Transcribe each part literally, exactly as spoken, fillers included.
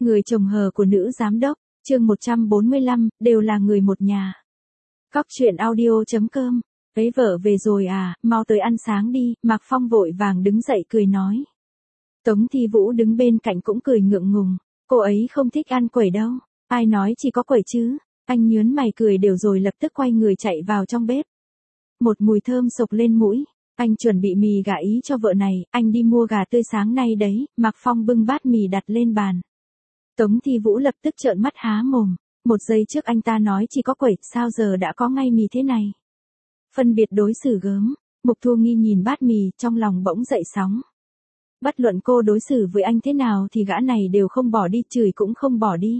Người chồng hờ của nữ giám đốc, chương một trăm bốn mươi lăm, đều là người một nhà. Cóc truyện audio chấm com. Ấy vợ về rồi à, mau tới ăn sáng đi, Mạc Phong vội vàng đứng dậy cười nói. Tống Thi Vũ đứng bên cạnh cũng cười ngượng ngùng, cô ấy không thích ăn quẩy đâu, ai nói chỉ có quẩy chứ, anh nhớn mày cười đều rồi lập tức quay người chạy vào trong bếp. Một mùi thơm sộc lên mũi, anh chuẩn bị mì gà ý cho vợ này, anh đi mua gà tươi sáng nay đấy, Mạc Phong bưng bát mì đặt lên bàn. Tống Thi Vũ lập tức trợn mắt há mồm, một giây trước anh ta nói chỉ có quẩy, sao giờ đã có ngay mì thế này. Phân biệt đối xử gớm, Mục Thu Nghi nhìn bát mì, trong lòng bỗng dậy sóng. Bất luận cô đối xử với anh thế nào thì gã này đều không bỏ đi, chửi cũng không bỏ đi.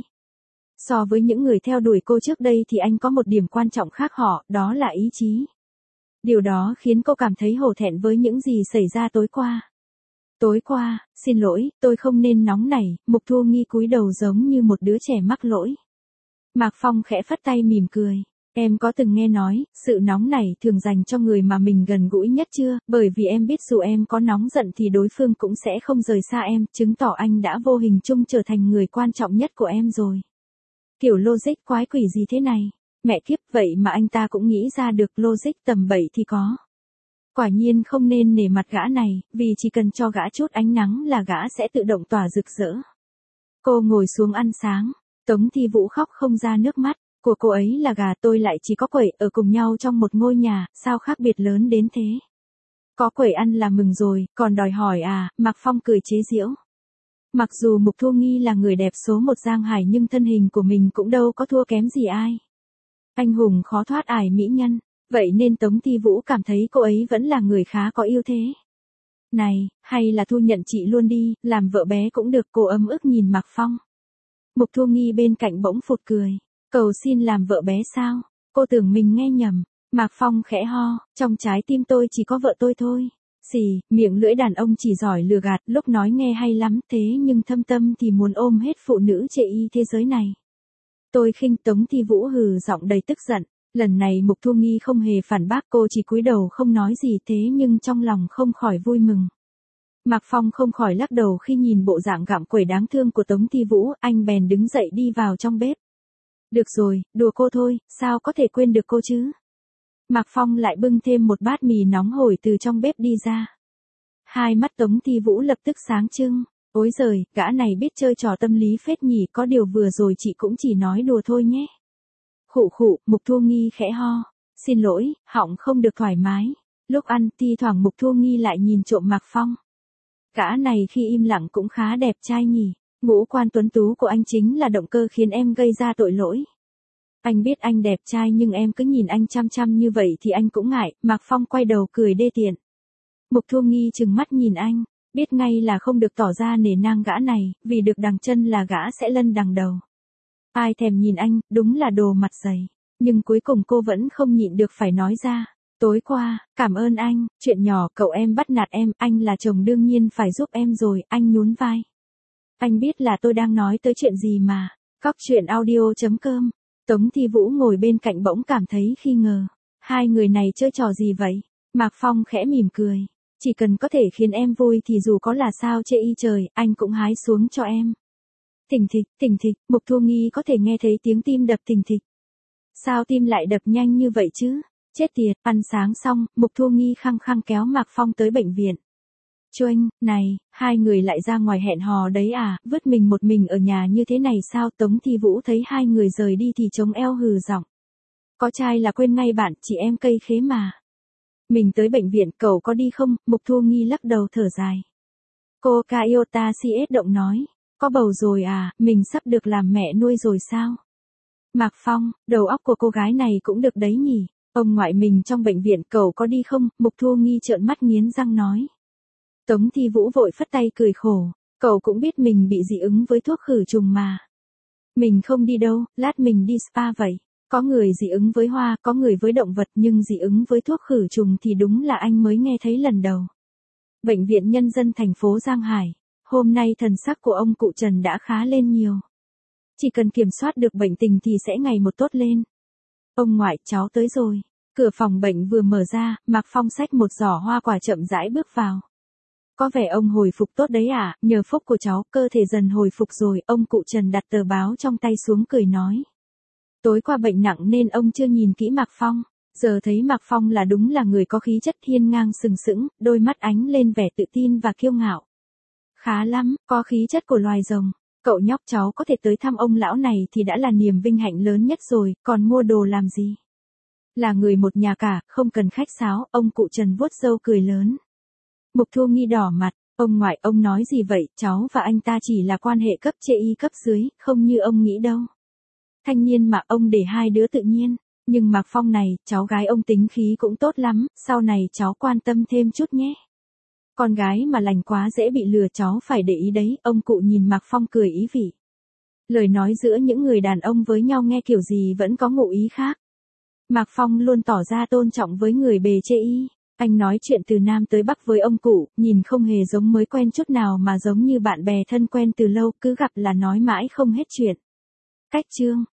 So với những người theo đuổi cô trước đây thì anh có một điểm quan trọng khác họ, đó là ý chí. Điều đó khiến cô cảm thấy hổ thẹn với những gì xảy ra tối qua. Tối qua, xin lỗi, tôi không nên nóng nảy, Mục Thu Nghi cúi đầu giống như một đứa trẻ mắc lỗi. Mạc Phong khẽ phất tay mỉm cười. Em có từng nghe nói, sự nóng nảy thường dành cho người mà mình gần gũi nhất chưa, bởi vì em biết dù em có nóng giận thì đối phương cũng sẽ không rời xa em, chứng tỏ anh đã vô hình chung trở thành người quan trọng nhất của em rồi. Kiểu logic quái quỷ gì thế này, mẹ kiếp, vậy mà anh ta cũng nghĩ ra được, logic tầm bậy thì có. Quả nhiên không nên nể mặt gã này, vì chỉ cần cho gã chút ánh nắng là gã sẽ tự động tỏa rực rỡ. Cô ngồi xuống ăn sáng, Tống Thi Vũ khóc không ra nước mắt. Của cô ấy là gà, tôi lại chỉ có quẩy, ở cùng nhau trong một ngôi nhà, sao khác biệt lớn đến thế. Có quẩy ăn là mừng rồi, còn đòi hỏi à, Mạc Phong cười chế giễu. Mặc dù Mục Thu Nghi là người đẹp số một Giang Hải nhưng thân hình của mình cũng đâu có thua kém gì ai. Anh hùng khó thoát ải mỹ nhân, vậy nên Tống Thi Vũ cảm thấy cô ấy vẫn là người khá có ưu thế. Này, hay là thu nhận chị luôn đi, làm vợ bé cũng được, cô ấm ức nhìn Mạc Phong. Mục Thu Nghi bên cạnh bỗng phụt cười. Cầu xin làm vợ bé sao? Cô tưởng mình nghe nhầm. Mạc Phong khẽ ho, trong trái tim tôi chỉ có vợ tôi thôi. Xì, miệng lưỡi đàn ông chỉ giỏi lừa gạt, lúc nói nghe hay lắm, thế nhưng thâm tâm thì muốn ôm hết phụ nữ chê y thế giới này. Tôi khinh. Tống Thi Vũ hừ giọng đầy tức giận. Lần này Mục Thu Nghi không hề phản bác, cô chỉ cúi đầu không nói gì, thế nhưng trong lòng không khỏi vui mừng. Mạc Phong không khỏi lắc đầu khi nhìn bộ dạng gặm quẩy đáng thương của Tống Thi Vũ, anh bèn đứng dậy đi vào trong bếp. Được rồi, đùa cô thôi, sao có thể quên được cô chứ? Mạc Phong lại bưng thêm một bát mì nóng hổi từ trong bếp đi ra. Hai mắt Tống Thi Vũ lập tức sáng trưng. Ối giời, gã này biết chơi trò tâm lý phết nhỉ, có điều vừa rồi chị cũng chỉ nói đùa thôi nhé. Khụ khụ, Mục Thu Nghi khẽ ho. Xin lỗi, họng không được thoải mái. Lúc ăn, thi thoảng Mục Thu Nghi lại nhìn trộm Mạc Phong. Gã này khi im lặng cũng khá đẹp trai nhỉ. Ngũ quan tuấn tú của anh chính là động cơ khiến em gây ra tội lỗi. Anh biết anh đẹp trai nhưng em cứ nhìn anh chăm chăm như vậy thì anh cũng ngại. Mạc Phong quay đầu cười đê tiện. Mục Thu Nghi trừng mắt nhìn anh, biết ngay là không được tỏ ra nể nang gã này, vì được đằng chân là gã sẽ lân đằng đầu. Ai thèm nhìn anh, đúng là đồ mặt dày. Nhưng cuối cùng cô vẫn không nhịn được phải nói ra. Tối qua, cảm ơn anh, chuyện nhỏ, cậu em bắt nạt em, anh là chồng đương nhiên phải giúp em rồi, anh nhún vai. Anh biết là tôi đang nói tới chuyện gì mà. Cóc truyện audio chấm com. Tống Thi Vũ ngồi bên cạnh bỗng cảm thấy khi ngờ. Hai người này chơi trò gì vậy? Mạc Phong khẽ mỉm cười. Chỉ cần có thể khiến em vui thì dù có là sao chê y trời, anh cũng hái xuống cho em. Thình thịch, thình thịch, Mục Thu Nghi có thể nghe thấy tiếng tim đập thình thịch. Sao tim lại đập nhanh như vậy chứ? Chết tiệt, ăn sáng xong, Mục Thu Nghi khăng khăng kéo Mạc Phong tới bệnh viện. Choanh, này, hai người lại ra ngoài hẹn hò đấy à, vứt mình một mình ở nhà như thế này sao? Tống Thi Vũ thấy hai người rời đi thì chống eo hừ giọng. Có trai là quên ngay bạn, chị em cây khế mà. Mình tới bệnh viện, cậu có đi không? Mục Thu Nghi lắc đầu thở dài. Cô Kaiota xê ét động nói, có bầu rồi à, mình sắp được làm mẹ nuôi rồi sao? Mạc Phong, đầu óc của cô gái này cũng được đấy nhỉ, ông ngoại mình trong bệnh viện, cậu có đi không? Mục Thu Nghi trợn mắt nghiến răng nói. Tống Thi Vũ vội phất tay cười khổ, cậu cũng biết mình bị dị ứng với thuốc khử trùng mà. Mình không đi đâu, lát mình đi spa vậy. Có người dị ứng với hoa, có người với động vật, nhưng dị ứng với thuốc khử trùng thì đúng là anh mới nghe thấy lần đầu. Bệnh viện Nhân dân thành phố Giang Hải, hôm nay thần sắc của ông cụ Trần đã khá lên nhiều. Chỉ cần kiểm soát được bệnh tình thì sẽ ngày một tốt lên. Ông ngoại, cháu tới rồi. Cửa phòng bệnh vừa mở ra, Mạc Phong xách một giỏ hoa quả chậm rãi bước vào. Có vẻ ông hồi phục tốt đấy à, nhờ phúc của cháu, cơ thể dần hồi phục rồi, ông cụ Trần đặt tờ báo trong tay xuống cười nói. Tối qua bệnh nặng nên ông chưa nhìn kỹ Mạc Phong, giờ thấy Mạc Phong là đúng là người có khí chất hiên ngang sừng sững, đôi mắt ánh lên vẻ tự tin và kiêu ngạo. Khá lắm, có khí chất của loài rồng. Cậu nhóc cháu có thể tới thăm ông lão này thì đã là niềm vinh hạnh lớn nhất rồi, còn mua đồ làm gì? Là người một nhà cả, không cần khách sáo, ông cụ Trần vuốt râu cười lớn. Mục Thu Nghi đỏ mặt, ông ngoại ông nói gì vậy, cháu và anh ta chỉ là quan hệ cấp chê y cấp dưới, không như ông nghĩ đâu. Thanh niên mà ông để hai đứa tự nhiên, nhưng Mạc Phong này, cháu gái ông tính khí cũng tốt lắm, sau này cháu quan tâm thêm chút nhé. Con gái mà lành quá dễ bị lừa, cháu phải để ý đấy, ông cụ nhìn Mạc Phong cười ý vị. Lời nói giữa những người đàn ông với nhau nghe kiểu gì vẫn có ngụ ý khác. Mạc Phong luôn tỏ ra tôn trọng với người bề chê y. Anh nói chuyện từ Nam tới Bắc với ông cụ, nhìn không hề giống mới quen chút nào mà giống như bạn bè thân quen từ lâu, cứ gặp là nói mãi không hết chuyện. Cách chương